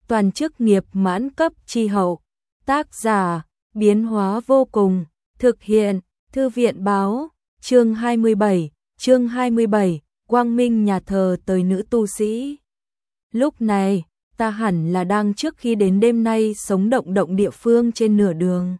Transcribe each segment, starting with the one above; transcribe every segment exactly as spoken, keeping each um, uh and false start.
toàn chức nghiệp mãn cấp chi hậu. Tác giả, biến hóa vô cùng, thực hiện, thư viện báo, chương hai mươi bảy, chương hai mươi bảy, quang minh nhà thờ tới nữ tu sĩ. Lúc này, ta hẳn là đang trước khi đến đêm nay sống động động địa phương trên nửa đường.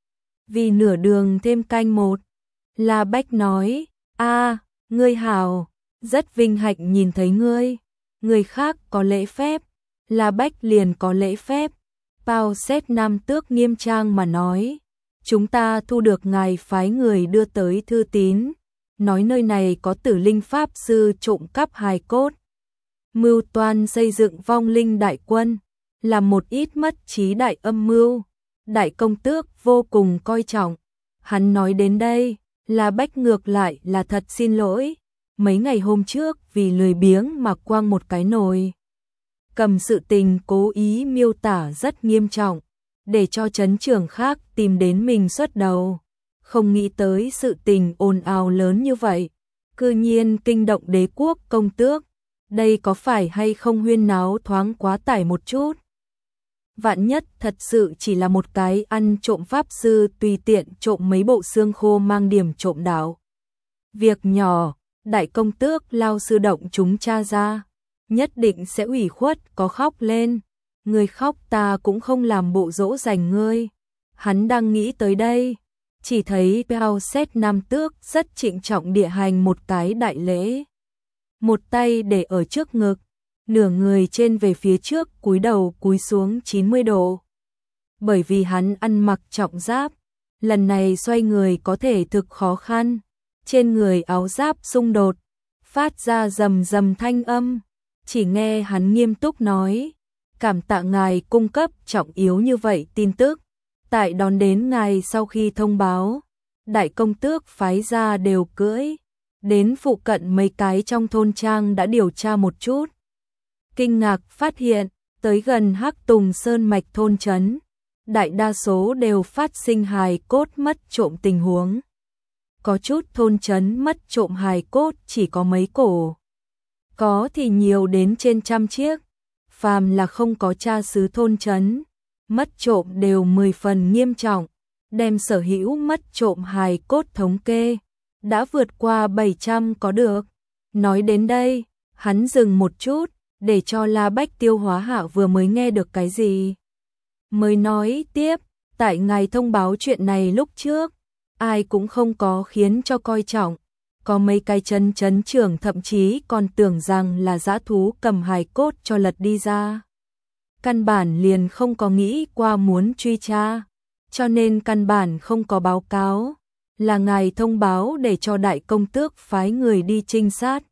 Vì nửa đường thêm canh một, La Bách nói, a ngươi hảo, rất vinh hạnh nhìn thấy ngươi. Người khác có lễ phép, La Bách liền có lễ phép. Pao Xét Nam Tước nghiêm trang mà nói, chúng ta thu được ngài phái người đưa tới thư tín, nói nơi này có Tử Linh Pháp Sư trộm cắp hài cốt, mưu toan xây dựng vong linh đại quân, là một ít mất trí đại âm mưu. Đại công tước vô cùng coi trọng. Hắn nói đến đây, La Bách ngược lại là thật xin lỗi. Mấy ngày hôm trước vì lười biếng mà quăng một cái nồi cầm sự tình cố ý miêu tả rất nghiêm trọng, để cho trấn trưởng khác tìm đến mình xuất đầu. Không nghĩ tới sự tình ồn ào lớn như vậy, cư nhiên kinh động đế quốc công tước. Đây có phải hay không huyên náo thoáng quá tải một chút? Vạn nhất thật sự chỉ là một cái ăn trộm pháp sư tùy tiện trộm mấy bộ xương khô mang điểm trộm đạo. Việc nhỏ, đại công tước lao sư động chúng tra ra, nhất định sẽ ủy khuất có khóc lên. Ngươi khóc ta cũng không làm bộ dỗ dành ngươi. Hắn đang nghĩ tới đây, chỉ thấy Pao Xét Nam Tước rất trịnh trọng địa hành một cái đại lễ. Một tay để ở trước ngực, nửa người trên về phía trước cúi đầu cúi xuống chín mươi độ. Bởi vì hắn ăn mặc trọng giáp, lần này xoay người có thể thực khó khăn. Trên người áo giáp xung đột, phát ra rầm rầm thanh âm. Chỉ nghe hắn nghiêm túc nói, cảm tạ ngài cung cấp trọng yếu như vậy tin tức. Tại đón đến ngài sau khi thông báo, đại công tước phái ra đều cưỡi đến phụ cận mấy cái trong thôn trang đã điều tra một chút. Kinh ngạc phát hiện, tới gần Hắc Tùng Sơn mạch thôn trấn, đại đa số đều phát sinh hài cốt mất trộm tình huống. Có chút thôn trấn mất trộm hài cốt chỉ có mấy cổ, có thì nhiều đến trên trăm chiếc. Phàm là không có cha xứ thôn trấn, mất trộm đều mười phần nghiêm trọng, đem sở hữu mất trộm hài cốt thống kê, đã vượt qua bảy trăm có được. Nói đến đây, hắn dừng một chút, để cho La Bách tiêu hóa hạ vừa mới nghe được cái gì. Mới nói tiếp, tại ngài thông báo chuyện này lúc trước, ai cũng không có khiến cho coi trọng. Có mấy cái chân chấn trưởng thậm chí còn tưởng rằng là dã thú cầm hài cốt cho lật đi ra. Căn bản liền không có nghĩ qua muốn truy tra, cho nên căn bản không có báo cáo. Là ngài thông báo để cho đại công tước phái người đi trinh sát,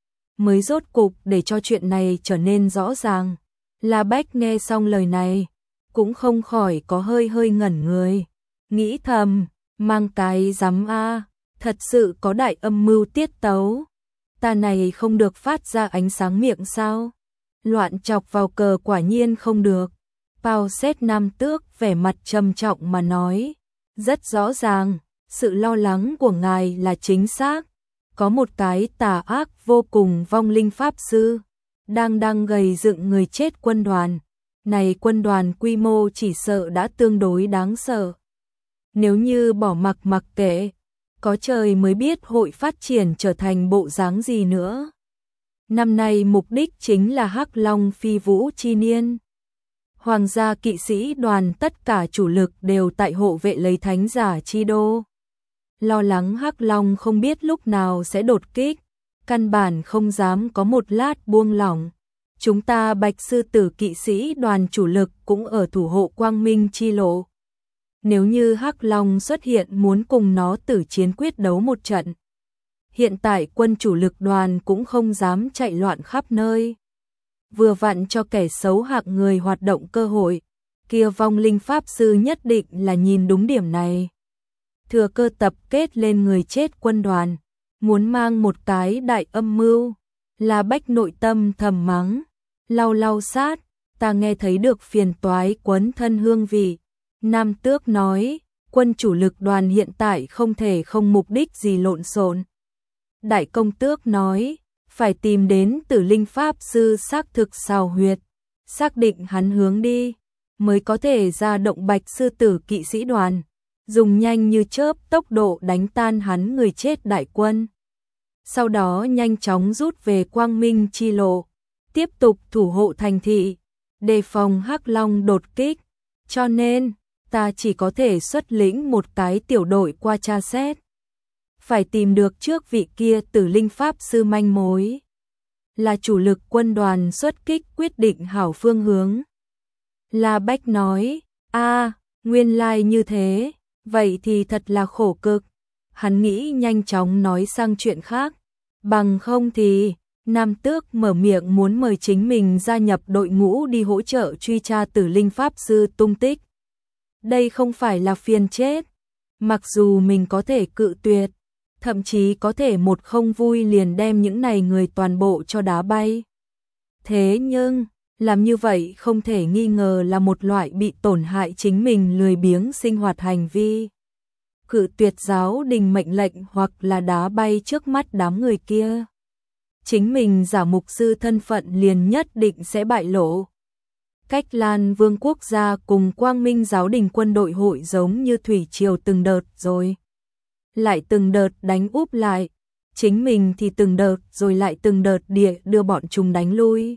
mới rốt cục để cho chuyện này trở nên rõ ràng. La Bách nghe xong lời này, cũng không khỏi có hơi hơi ngẩn người, nghĩ thầm, mang cái dám a, thật sự có đại âm mưu tiết tấu. Ta này không được phát ra ánh sáng miệng sao? Loạn chọc vào cờ quả nhiên không được. Pao Xét Nam Tước vẻ mặt trầm trọng mà nói, rất rõ ràng, sự lo lắng của ngài là chính xác. Có một cái tà ác vô cùng vong linh pháp sư, đang đang gầy dựng người chết quân đoàn. Này quân đoàn quy mô chỉ sợ đã tương đối đáng sợ. Nếu như bỏ mặc mặc kệ, có trời mới biết hội phát triển trở thành bộ dáng gì nữa. Năm nay mục đích chính là Hắc Long phi vũ chi niên. Hoàng gia kỵ sĩ đoàn tất cả chủ lực đều tại hộ vệ lấy thánh giả chi đô. Lo lắng Hắc Long không biết lúc nào sẽ đột kích, căn bản không dám có một lát buông lỏng. Chúng ta Bạch Sư Tử kỵ sĩ đoàn chủ lực cũng ở thủ hộ quang minh chi lộ. Nếu như Hắc Long xuất hiện muốn cùng nó tử chiến quyết đấu một trận, hiện tại quân chủ lực đoàn cũng không dám chạy loạn khắp nơi. Vừa vặn cho kẻ xấu hạng người hoạt động cơ hội, kia vong linh pháp sư nhất định là nhìn đúng điểm này. Thừa cơ tập kết lên người chết quân đoàn, muốn mang một cái đại âm mưu. La Bách nội tâm thầm mắng, lau lau sát, ta nghe thấy được phiền toái quấn thân hương vị. Nam Tước nói, quân chủ lực đoàn hiện tại không thể không mục đích gì lộn xộn. Đại công tước nói, phải tìm đến Tử Linh Pháp Sư xác thực xào huyệt, xác định hắn hướng đi, mới có thể ra động Bạch sư tử kỵ sĩ đoàn, dùng nhanh như chớp tốc độ đánh tan hắn người chết đại quân. Sau đó nhanh chóng rút về Quang Minh chi lộ, tiếp tục thủ hộ thành thị, đề phòng Hắc Long đột kích, cho nên ta chỉ có thể xuất lĩnh một cái tiểu đội qua tra xét. Phải tìm được trước vị kia Tử Linh Pháp sư manh mối, là chủ lực quân đoàn xuất kích quyết định hảo phương hướng. La Bách nói, a, nguyên lai như thế, vậy thì thật là khổ cực. Hắn nghĩ nhanh chóng nói sang chuyện khác, bằng không thì Nam Tước mở miệng muốn mời chính mình gia nhập đội ngũ đi hỗ trợ truy tra Tử Linh Pháp sư tung tích. Đây không phải là phiền chết, mặc dù mình có thể cự tuyệt, thậm chí có thể một không vui liền đem những này người toàn bộ cho đá bay. Thế nhưng, làm như vậy không thể nghi ngờ là một loại bị tổn hại chính mình lười biếng sinh hoạt hành vi. Cự tuyệt giáo đình mệnh lệnh hoặc là đá bay trước mắt đám người kia. Chính mình giả mục sư thân phận liền nhất định sẽ bại lộ. Cách Lan Vương quốc gia cùng Quang Minh giáo đình quân đội hội giống như thủy triều từng đợt rồi. Lại từng đợt đánh úp lại, chính mình thì từng đợt rồi lại từng đợt địa đưa bọn chúng đánh lui.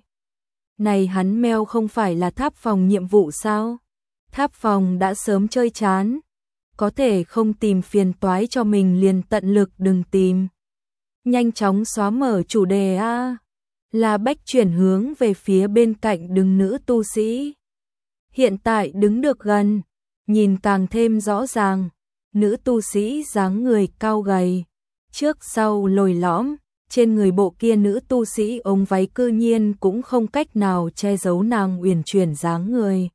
Này hắn meo không phải là tháp phòng nhiệm vụ sao? Tháp phòng đã sớm chơi chán, có thể không tìm phiền toái cho mình liền tận lực đừng tìm. Nhanh chóng xóa mở chủ đề a. La Bách chuyển hướng về phía bên cạnh đứng nữ tu sĩ. Hiện tại đứng được gần, nhìn càng thêm rõ ràng. Nữ tu sĩ dáng người cao gầy, trước sau lồi lõm, trên người bộ kia nữ tu sĩ ống váy cư nhiên cũng không cách nào che giấu nàng uyển chuyển dáng người.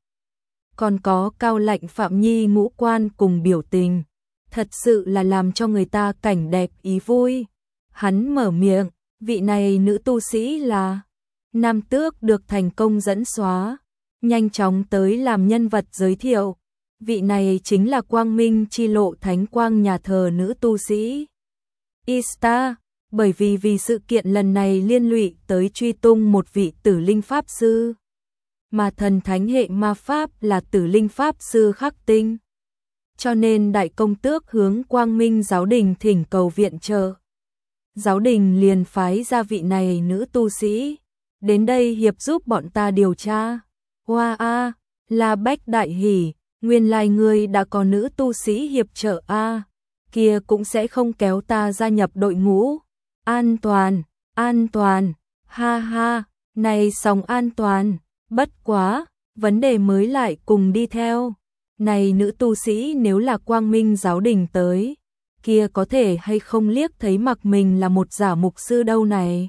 Còn có cao lạnh Phạm Nhi ngũ quan cùng biểu tình, thật sự là làm cho người ta cảnh đẹp ý vui. Hắn mở miệng, vị này nữ tu sĩ là Nam Tước được thành công dẫn xóa, nhanh chóng tới làm nhân vật giới thiệu. Vị này chính là Quang Minh chi lộ thánh quang nhà thờ nữ tu sĩ Ista, bởi vì vì sự kiện lần này liên lụy tới truy tung một vị Tử Linh Pháp sư, mà thần thánh hệ ma pháp là Tử Linh Pháp sư Khắc Tinh. Cho nên đại công tước hướng Quang Minh giáo đình thỉnh cầu viện trợ. Giáo đình liền phái ra vị này nữ tu sĩ, đến đây hiệp giúp bọn ta điều tra. Hoa a, La Bách đại hỉ. Nguyên lai ngươi đã có nữ tu sĩ hiệp trợ a, kia cũng sẽ không kéo ta gia nhập đội ngũ. An toàn, an toàn, ha ha, này xong an toàn, bất quá, vấn đề mới lại cùng đi theo. Này nữ tu sĩ nếu là Quang Minh giáo đình tới, kia có thể hay không liếc thấy mặc mình là một giả mục sư đâu này.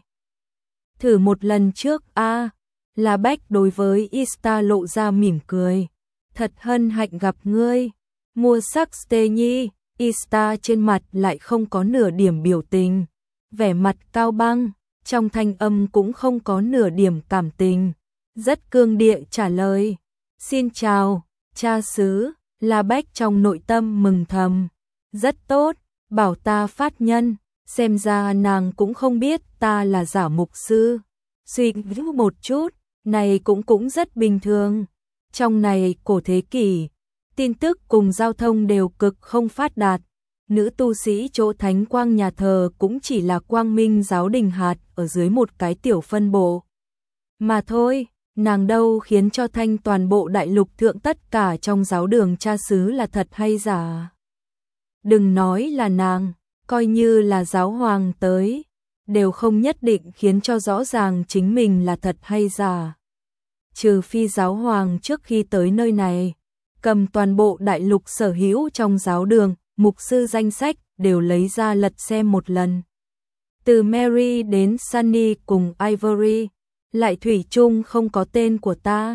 Thử một lần trước a, La Bách đối với Ista lộ ra mỉm cười. Thật hân hạnh gặp ngươi. Mua sắc Stê Nhi, Ista trên mặt lại không có nửa điểm biểu tình, vẻ mặt cao băng, trong thanh âm cũng không có nửa điểm cảm tình, rất cương địa trả lời. Xin chào, cha xứ. La Bách trong nội tâm mừng thầm. Rất tốt, bảo ta phát nhân, xem ra nàng cũng không biết ta là giả mục sư. Suy nghĩ một chút, này cũng cũng rất bình thường. Trong này cổ thế kỷ, tin tức cùng giao thông đều cực không phát đạt. Nữ tu sĩ chỗ thánh quang nhà thờ cũng chỉ là Quang Minh giáo đình hạt ở dưới một cái tiểu phân bộ. Mà thôi, nàng đâu khiến cho thanh toàn bộ đại lục thượng tất cả trong giáo đường cha xứ là thật hay giả. Đừng nói là nàng, coi như là giáo hoàng tới, đều không nhất định khiến cho rõ ràng chính mình là thật hay giả. Trừ phi giáo hoàng trước khi tới nơi này, cầm toàn bộ đại lục sở hữu trong giáo đường, mục sư danh sách đều lấy ra lật xem một lần. Từ Mary đến Sunny cùng Ivory, lại thủy chung không có tên của ta.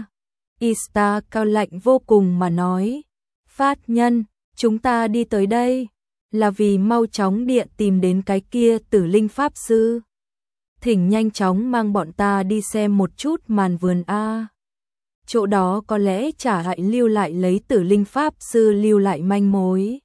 Ista cao lạnh vô cùng mà nói, phát nhân, chúng ta đi tới đây, là vì mau chóng địa tìm đến cái kia Tử Linh Pháp sư. Thỉnh nhanh chóng mang bọn ta đi xem một chút màn vườn A. Chỗ đó có lẽ trả lại lưu lại lấy Tử Linh Pháp sư lưu lại manh mối.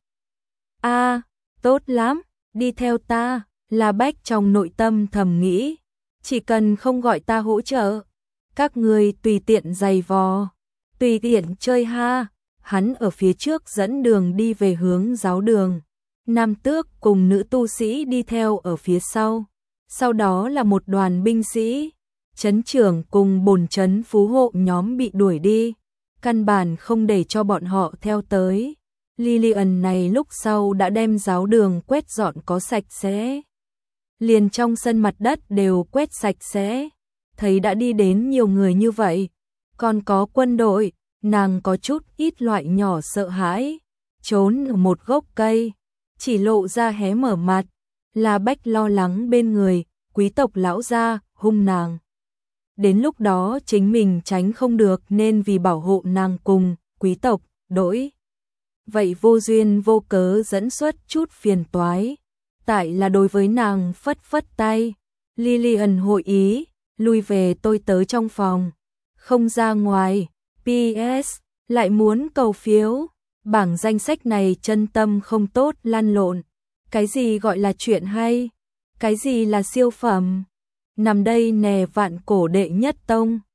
A, tốt lắm, đi theo ta. La Bách trong nội tâm thầm nghĩ, chỉ cần không gọi ta hỗ trợ, các ngươi tùy tiện giày vò, tùy tiện chơi ha. Hắn ở phía trước dẫn đường đi về hướng giáo đường. Nam tước cùng nữ tu sĩ đi theo ở phía sau. Sau đó là một đoàn binh sĩ. Trấn trưởng cùng bổn trấn phú hộ nhóm bị đuổi đi. Căn bản không để cho bọn họ theo tới. Lillian này lúc sau đã đem giáo đường quét dọn có sạch sẽ. Liền trong sân mặt đất đều quét sạch sẽ. Thấy đã đi đến nhiều người như vậy. Còn có quân đội, nàng có chút ít loại nhỏ sợ hãi. Trốn ở một gốc cây, chỉ lộ ra hé mở mặt. Là Bách lo lắng bên người, quý tộc lão gia, hung nàng. Đến lúc đó chính mình tránh không được nên vì bảo hộ nàng cùng, quý tộc, đổi. Vậy vô duyên vô cớ dẫn xuất chút phiền toái. Tại là đối với nàng phất phất tay. Lillian hội ý, lui về tôi tới trong phòng. Không ra ngoài. pê ét, lại muốn cầu phiếu. Bảng danh sách này chân tâm không tốt lăn lộn. Cái gì gọi là chuyện hay? Cái gì là siêu phẩm? Nằm đây nè vạn cổ đệ nhất tông.